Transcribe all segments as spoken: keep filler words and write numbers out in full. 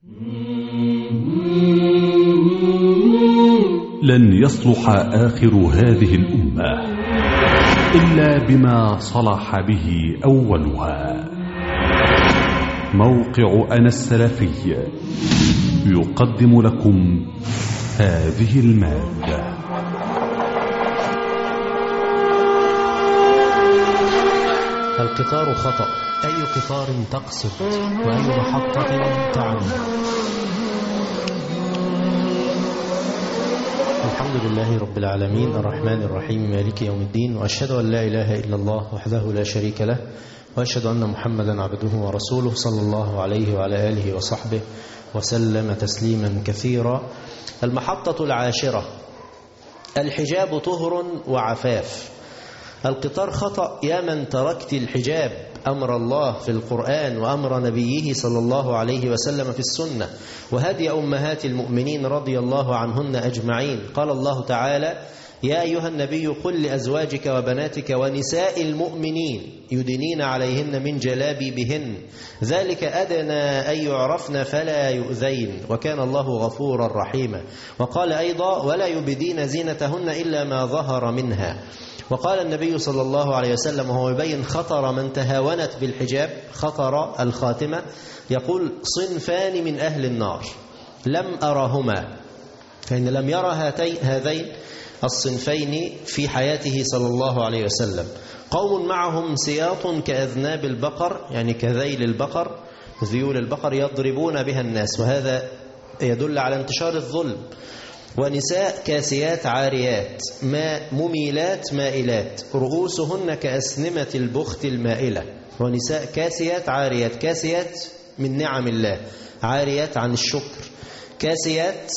لن يصلح آخر هذه الأمة إلا بما صلح به أولها. موقع أنا السلفي يقدم لكم هذه المادة. القطار خطأ، أي قطار تقصد وأي محطة تعني؟ الحمد لله رب العالمين الرحمن الرحيم مالك يوم الدين، وأشهد أن لا إله إلا الله وحده لا شريك له، وأشهد أن محمدا عبده ورسوله صلى الله عليه وعلى آله وصحبه وسلم تسليما كثيرا. المحطة العاشرة: الحجاب طهر وعفاف. القطار خطأ يا من تركت الحجاب، أمر الله في القرآن وأمر نبيه صلى الله عليه وسلم في السنة وهدي أمهات المؤمنين رضي الله عنهن أجمعين. قال الله تعالى: يا أيها النبي قل لأزواجك وبناتك ونساء المؤمنين يدنين عليهن من جلابيبهن ذلك أدنى أن يعرفن فلا يؤذين وكان الله غفورا رحيما. وقال أيضا: ولا يبدين زينتهن إلا ما ظهر منها. وقال النبي صلى الله عليه وسلم وهو يبين خطر من تهاونت بالحجاب، خطر الخاتمة، يقول: صنفان من أهل النار لم أرهما، فإن لم يرى هذين الصنفين في حياته صلى الله عليه وسلم: قوم معهم سياط كأذناب البقر، يعني كذيل البقر، ذيول البقر، يضربون بها الناس، وهذا يدل على انتشار الظلم. ونساء كاسيات عاريات ما مميلات مائلات رؤوسهن كأسنمة البخت المائلة. ونساء كاسيات عاريات، كاسيات من نعم الله، عاريات عن الشكر، كاسيات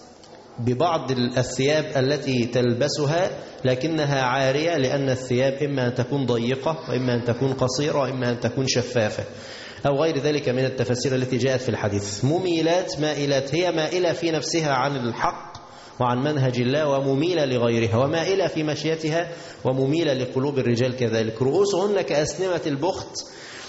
ببعض الثياب التي تلبسها لكنها عارية، لأن الثياب إما أن تكون ضيقة وإما أن تكون قصيرة وإما أن تكون شفافة أو غير ذلك من التفاسير التي جاءت في الحديث. مميلات مائلات، هي مائلة في نفسها عن الحق وعن منهج الله ومميلة لغيرها، ومائلة في مشيتها ومميلة لقلوب الرجال كذلك. رؤوسهن كأسنمة البخت،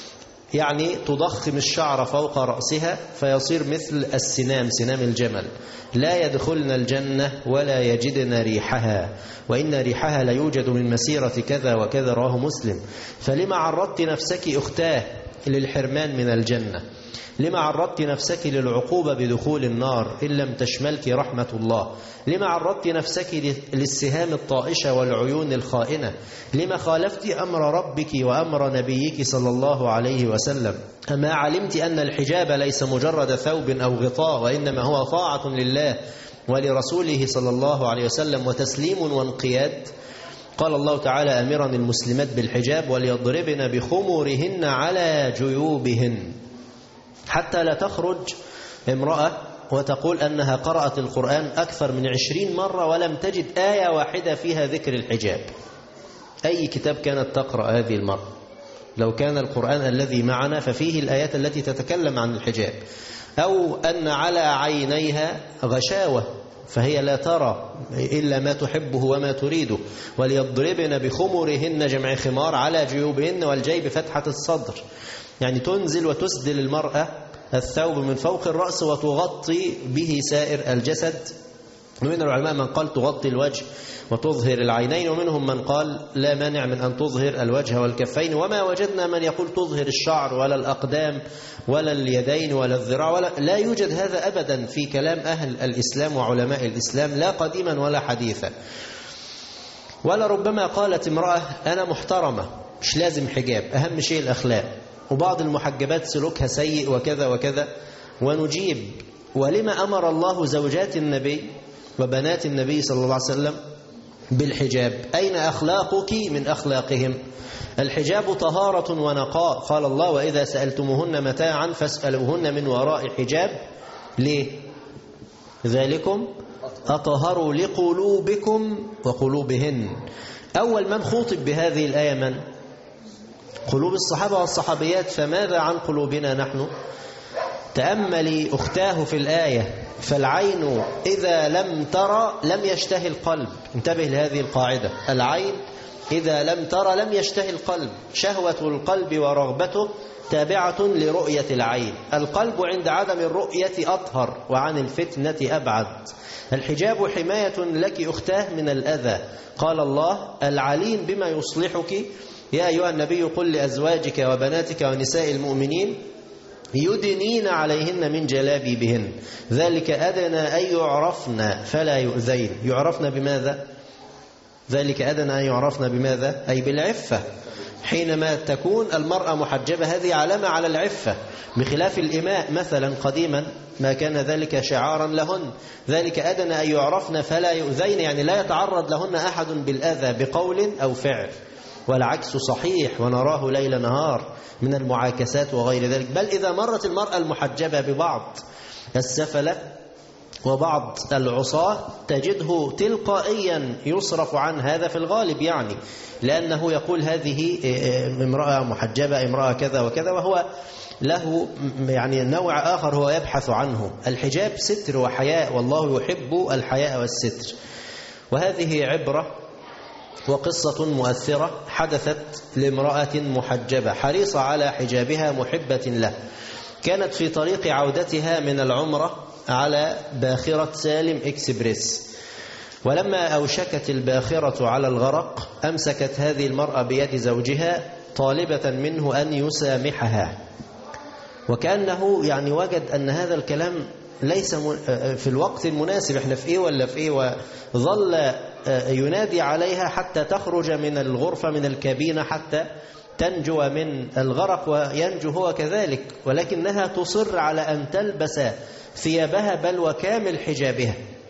يعني تضخم الشعر فوق رأسها فيصير مثل السنام، سنام الجمل. لا يدخلن الجنة ولا يجدن ريحها، وإن ريحها لا يوجد من مسيرة كذا وكذا، رواه مسلم. فلما عرضت نفسك أختاه للحرمان من الجنة؟ لما عرضت نفسك للعقوبة بدخول النار إن لم تشملك رحمة الله؟ لما عرضت نفسك للسهام الطائشة والعيون الخائنة؟ لما خالفت أمر ربك وأمر نبيك صلى الله عليه وسلم؟ أما علمت أن الحجاب ليس مجرد ثوب أو غطاء، وإنما هو طاعة لله ولرسوله صلى الله عليه وسلم وتسليم وانقياد؟ قال الله تعالى أمرا المسلمات بالحجاب: وليضربن بخمورهن على جيوبهن، حتى لا تخرج امرأة وتقول أنها قرأت القرآن أكثر من عشرين مرة ولم تجد آية واحدة فيها ذكر الحجاب. أي كتاب كانت تقرأ هذه المرة؟ لو كان القرآن الذي معنا ففيه الآيات التي تتكلم عن الحجاب. أو أن على عينيها غشاوة فهي لا ترى إلا ما تحبه وما تريده. وليضربن بخمرهن، جمع خمار، على جيوبهن، والجيب فتحة الصدر، يعني تنزل وتسدل المرأة الثوب من فوق الرأس وتغطي به سائر الجسد. ومن العلماء من قال تغطي الوجه وتظهر العينين، ومنهم من قال لا مانع من أن تظهر الوجه والكفين. وما وجدنا من يقول تظهر الشعر ولا الأقدام ولا اليدين ولا الذراع، ولا لا يوجد هذا أبدا في كلام أهل الإسلام وعلماء الإسلام، لا قديما ولا حديثا. ولا ربما قالت امرأة أنا محترمة مش لازم حجاب، أهم شيء الأخلاق، وبعض المحجبات سلوكها سيء وكذا وكذا. ونجيب: ولما أمر الله زوجات النبي وبنات النبي صلى الله عليه وسلم بالحجاب؟ أين أخلاقك من أخلاقهم؟ الحجاب طهارة ونقاء، قال الله: وإذا سألتموهن متاعا فاسألوهن من وراء حجاب. ليه؟ ذلكم أطهر لقلوبكم وقلوبهن. أول من خوطب بهذه الآية من؟ قلوب الصحابة والصحابيات. فماذا عن قلوبنا نحن؟ تأملي أختاه في الآية: فالعين إذا لم ترى لم يشتهي القلب. انتبه لهذه القاعدة: العين إذا لم تر لم يشتهي القلب. شهوة القلب ورغبته تابعة لرؤية العين. القلب عند عدم الرؤية أطهر وعن الفتنة أبعد. الحجاب حماية لك أختاه من الأذى. قال الله العليم بما يصلحك يا أيها النبي قل لأزواجك وبناتك ونساء المؤمنين يدنين عليهن من جلابيبهن ذلك أدنى أن يعرفن فلا يؤذين. يعرفن بماذا؟ ذلك أدنى أن يعرفن بماذا؟ أي بالعفة. حينما تكون المرأة محجبة هذه علامة على العفة، بخلاف الإماء مثلا قديما ما كان ذلك شعارا لهن. ذلك أدنى أن يعرفن فلا يؤذين، يعني لا يتعرض لهن أحد بالأذى بقول أو فعل. والعكس صحيح، ونراه ليل نهار من المعاكسات وغير ذلك. بل إذا مرت المرأة المحجبة ببعض السفلة وبعض العصاة تجده تلقائيا يصرف عن هذا في الغالب، يعني لأنه يقول هذه امرأة محجبة، امرأة كذا وكذا، وهو له يعني نوع آخر هو يبحث عنه. الحجاب ستر وحياء، والله يحب الحياء والستر. وهذه عبرة وقصة مؤثرة حدثت لامرأة محجبة حريصة على حجابها محبة له. كانت في طريق عودتها من العمرة على باخرة سالم إكسبريس، ولما أوشكت الباخرة على الغرق أمسكت هذه المرأة بيد زوجها طالبة منه أن يسامحها، وكأنه يعني وجد أن هذا الكلام ليس في الوقت المناسب، احنا في ايه ولا في ايه، وظل ينادي عليها حتى تخرج من الغرفة من الكابينة حتى تنجو من الغرق وينجو هو كذلك، ولكنها تصر على أن تلبس ثيابها بل وكامل حجابها،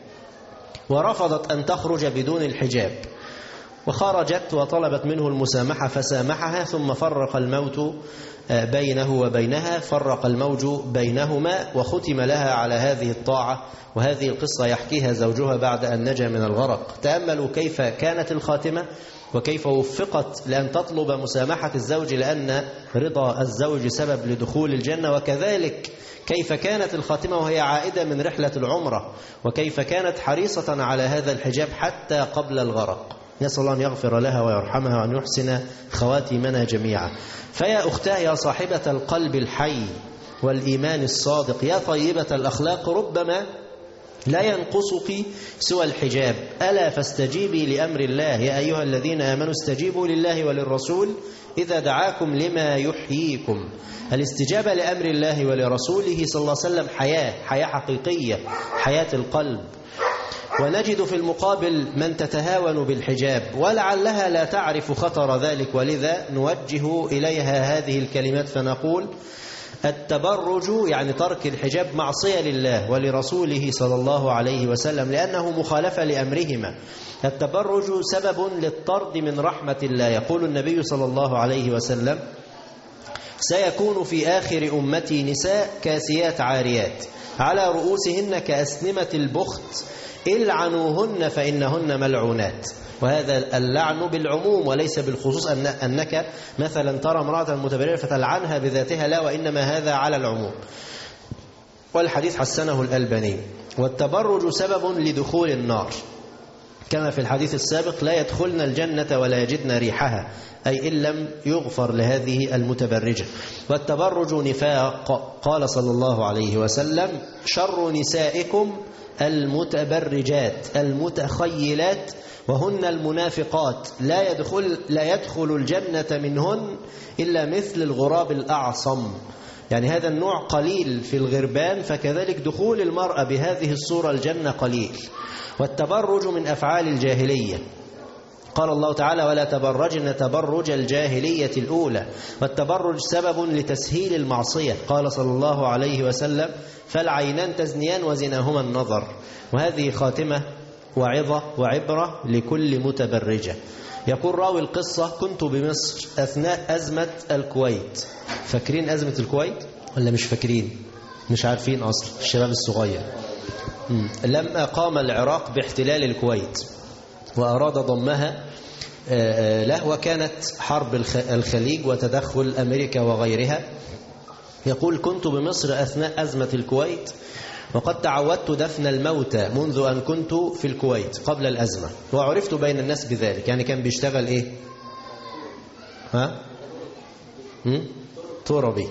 ورفضت أن تخرج بدون الحجاب، وخرجت وطلبت منه المسامحة فسامحها، ثم فرق الموت بينه وبينها، فرق الموج بينهما، وختم لها على هذه الطاعة. وهذه القصة يحكيها زوجها بعد أن نجا من الغرق. تأملوا كيف كانت الخاتمة وكيف وفقت لأن تطلب مسامحة الزوج، لأن رضا الزوج سبب لدخول الجنة، وكذلك كيف كانت الخاتمة وهي عائدة من رحلة العمرة، وكيف كانت حريصة على هذا الحجاب حتى قبل الغرق. نسأل الله أن يغفر لها ويرحمها وأن يحسن خواتمنا جميعا. فيا أختاه يا صاحبة القلب الحي والإيمان الصادق، يا طيبة الأخلاق، ربما لا ينقصك سوى الحجاب. ألا فاستجيبي لأمر الله يا أيها الذين آمنوا استجيبوا لله وللرسول إذا دعاكم لما يحييكم. الاستجابة لأمر الله ولرسوله صلى الله عليه وسلم حياة حياة حقيقية، حياة القلب. ونجد في المقابل من تتهاون بالحجاب ولعلها لا تعرف خطر ذلك، ولذا نوجه إليها هذه الكلمات فنقول التبرج يعني ترك الحجاب معصية لله ولرسوله صلى الله عليه وسلم، لأنه مخالفة لأمرهما. التبرج سبب للطرد من رحمة الله. يقول النبي صلى الله عليه وسلم سيكون في آخر أمتي نساء كاسيات عاريات على رؤوسهن كأسنمة البخت العنوهن فإنهن ملعونات. وهذا اللعن بالعموم وليس بالخصوص، أن أنك مثلا ترى امرأة متبرجة فتلعنها بذاتها، لا، وإنما هذا على العموم. والحديث حسنه الألباني. والتبرج سبب لدخول النار، كما في الحديث السابق لا يدخلن الجنة ولا يجدن ريحها، أي إن لم يغفر لهذه المتبرجة. والتبرج نفاق. قال صلى الله عليه وسلم شر نسائكم المتبرجات المتخيلات وهن المنافقات لا يدخل لا يدخل الجنة منهن إلا مثل الغراب الأعصم. يعني هذا النوع قليل في الغربان، فكذلك دخول المرأة بهذه الصورة الجنة قليل. والتبرج من أفعال الجاهلية. قال الله تعالى ولا تبرجن تبرج الجاهلية الأولى. والتبرج سبب لتسهيل المعصية. قال صلى الله عليه وسلم فالعينان تزنيان وزناهما النظر. وهذه خاتمة وعظة وعبرة لكل متبرجة. يقول راوي القصة كنت بمصر أثناء أزمة الكويت. فاكرين أزمة الكويت ولا مش فاكرين؟ مش عارفين أصلا الشباب الصغير. لما قام العراق باحتلال الكويت وأراد ضمها له، وكانت حرب الخليج وتدخل أمريكا وغيرها، يقول كنت بمصر أثناء أزمة الكويت، وقد تعودت دفن الموتى منذ أن كنت في الكويت قبل الأزمة، وعرفت بين الناس بذلك. يعني كان بيشتغل إيه؟ ها؟ تربي.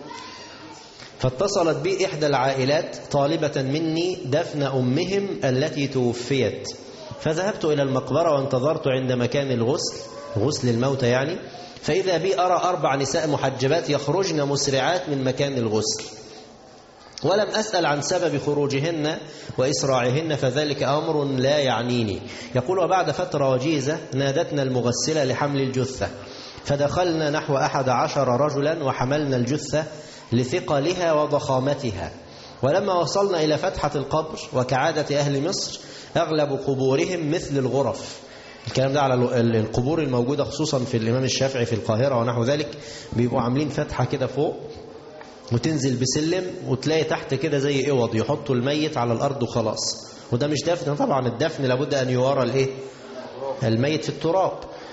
فاتصلت بي إحدى العائلات طالبة مني دفن أمهم التي توفيت، فذهبت إلى المقبرة وانتظرت عند مكان الغسل، غسل الموتى يعني، فإذا بي أرى أربع نساء محجبات يخرجن مسرعات من مكان الغسل، ولم أسأل عن سبب خروجهن وإسراعهن، فذلك أمر لا يعنيني. يقول وبعد فترة وجيزة نادتنا المغسلة لحمل الجثة، فدخلنا نحو أحد عشر رجلا وحملنا الجثة لثقلها وضخامتها، ولما وصلنا إلى فتحة القبر وكعادة أهل مصر أغلب قبورهم مثل الغرف. الكلام ده على القبور الموجودة خصوصا في الإمام الشافعي في القاهرة ونحو ذلك، بيبقوا عاملين فتحة كده فوق وتنزل بسلم وتلاقي تحت كده زي اوض يحطوا الميت على الأرض وخلاص. وده مش دفن طبعا، الدفن لابد أن يوارى الايه الميت في التراب.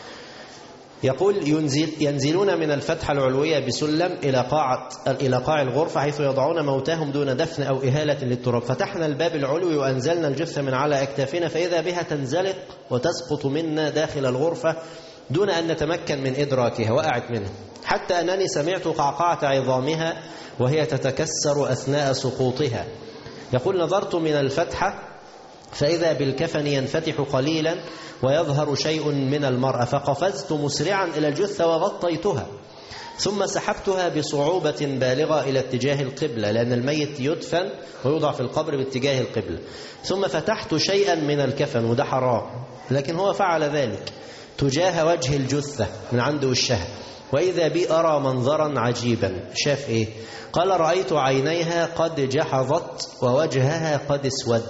يقول ينزل ينزلون من الفتحة العلوية بسلم إلى قاع إلى قاع الغرفة حيث يضعون موتاهم دون دفن أو إهالة للتراب. فتحنا الباب العلوي وأنزلنا الجثة من على أكتافنا، فإذا بها تنزلق وتسقط منا داخل الغرفة دون أن نتمكن من إدراكها، وقعت منها حتى أنني سمعت قعقعة عظامها وهي تتكسر أثناء سقوطها. يقول نظرت من الفتحة فإذا بالكفن ينفتح قليلا ويظهر شيء من المرأة، فقفزت مسرعا إلى الجثة وغطيتها، ثم سحبتها بصعوبة بالغة إلى اتجاه القبلة، لأن الميت يدفن ويوضع في القبر باتجاه القبلة. ثم فتحت شيئا من الكفن، وده حرام، لكن هو فعل ذلك تجاه وجه الجثة من عند وشها، وإذا بي أرى منظرا عجيبا. شاف إيه؟ قال رأيت عينيها قد جحظت ووجهها قد اسود.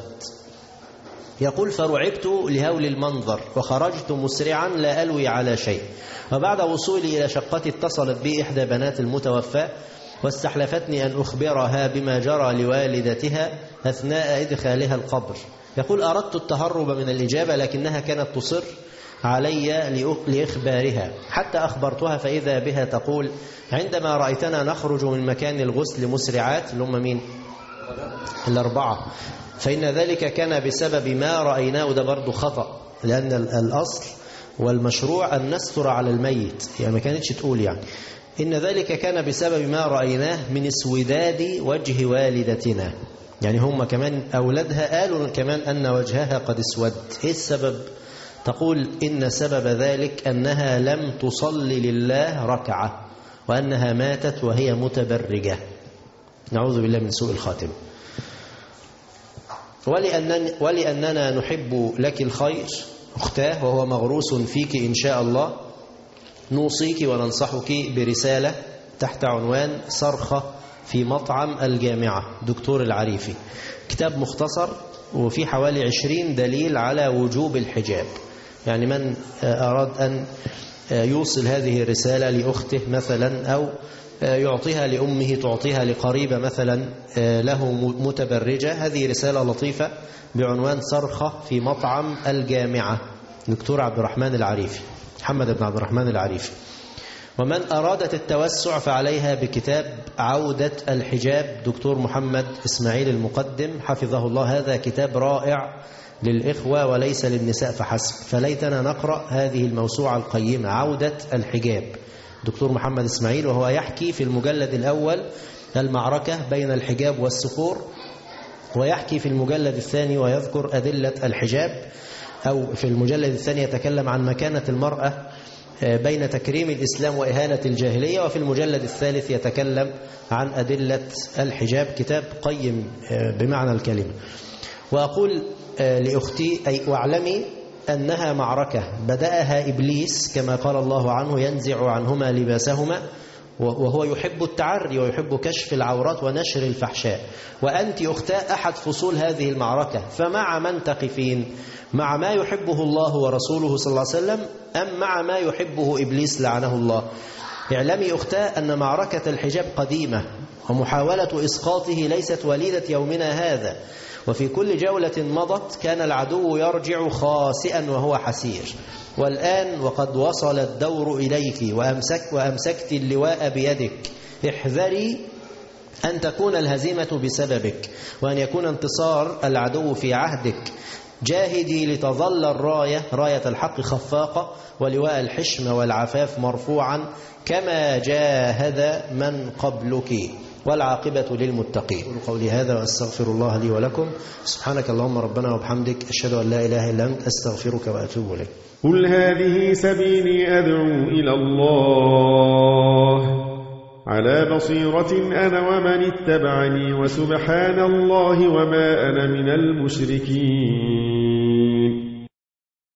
يقول فرعبت لهول المنظر وخرجت مسرعا لا ألوي على شيء. وبعد وصولي إلى شقتي اتصلت بي إحدى بنات المتوفى واستحلفتني أن أخبرها بما جرى لوالدتها أثناء إدخالها القبر. يقول أردت التهرب من الإجابة لكنها كانت تصر علي لإخبارها، حتى أخبرتها فإذا بها تقول عندما رأيتنا نخرج من مكان الغسل مسرعات، اللي هم مين؟ الأربعة، فإن ذلك كان بسبب ما رأيناه. ده برضو خطأ، لأن الأصل والمشروع أن نستر على الميت، يعني ما كانتش تقول يعني إن ذلك كان بسبب ما رأيناه من اسوداد وجه والدتنا، يعني هم كمان أولادها قالوا كمان أن وجهها قد اسود. إيه السبب؟ تقول إن سبب ذلك أنها لم تصلي لله ركعة، وأنها ماتت وهي متبرجة، نعوذ بالله من سوء الخاتمة. ولأننا, ولأننا نحب لك الخير أختاه وهو مغروس فيك إن شاء الله، نوصيك وننصحك برسالة تحت عنوان صرخة في مطعم الجامعة دكتور العريفي، كتاب مختصر وفي حوالي عشرين دليل على وجوب الحجاب. يعني من أراد أن يوصل هذه الرسالة لأخته مثلا، أو يعطيها لأمه، تعطيها لقريبة مثلا له متبرجة، هذه رسالة لطيفة بعنوان صرخة في مطعم الجامعة دكتور عبد الرحمن العريفي، محمد بن عبد الرحمن العريفي. ومن أرادت التوسع فعليها بكتاب عودة الحجاب دكتور محمد إسماعيل المقدم حفظه الله، هذا كتاب رائع للإخوة وليس للنساء فحسب، فليتنا نقرأ هذه الموسوعة القيمة عودة الحجاب دكتور محمد إسماعيل، وهو يحكي في المجلد الأول المعركة بين الحجاب والسفور، ويحكي في المجلد الثاني ويذكر أدلة الحجاب، أو في المجلد الثاني يتكلم عن مكانة المرأة بين تكريم الإسلام وإهانة الجاهلية، وفي المجلد الثالث يتكلم عن أدلة الحجاب. كتاب قيم بمعنى الكلمة. وأقول لأختي أي واعلمي أنها معركة بدأها إبليس كما قال الله عنه ينزع عنهما لباسهما، وهو يحب التعري ويحب كشف العورات ونشر الفحشاء، وأنت أختاه أحد فصول هذه المعركة، فمع من تقفين؟ مع ما يحبه الله ورسوله صلى الله عليه وسلم أم مع ما يحبه إبليس لعنه الله؟ اعلمي أختاه أن معركة الحجاب قديمة، ومحاولة إسقاطه ليست وليدة يومنا هذا، وفي كل جولة مضت كان العدو يرجع خاسئا وهو حسير، والآن وقد وصل الدور إليك وأمسك وأمسكت اللواء بيدك، احذري أن تكون الهزيمة بسببك، وأن يكون انتصار العدو في عهدك. جاهدي لتظل الراية راية الحق خفاقة، ولواء الحشم والعفاف مرفوعا كما جاهد من قبلك، والعاقبة للمتقين. قولي هذا وأستغفر الله لي ولكم. سبحانك اللهم ربنا وبحمدك، أشهد أن لا إله إلا أنت، أستغفرك وأتوب إليك. قل هذه سبيلي أدعو إلى الله على بصيرة أنا ومن اتبعني، وسبحان الله وما أنا من المشركين.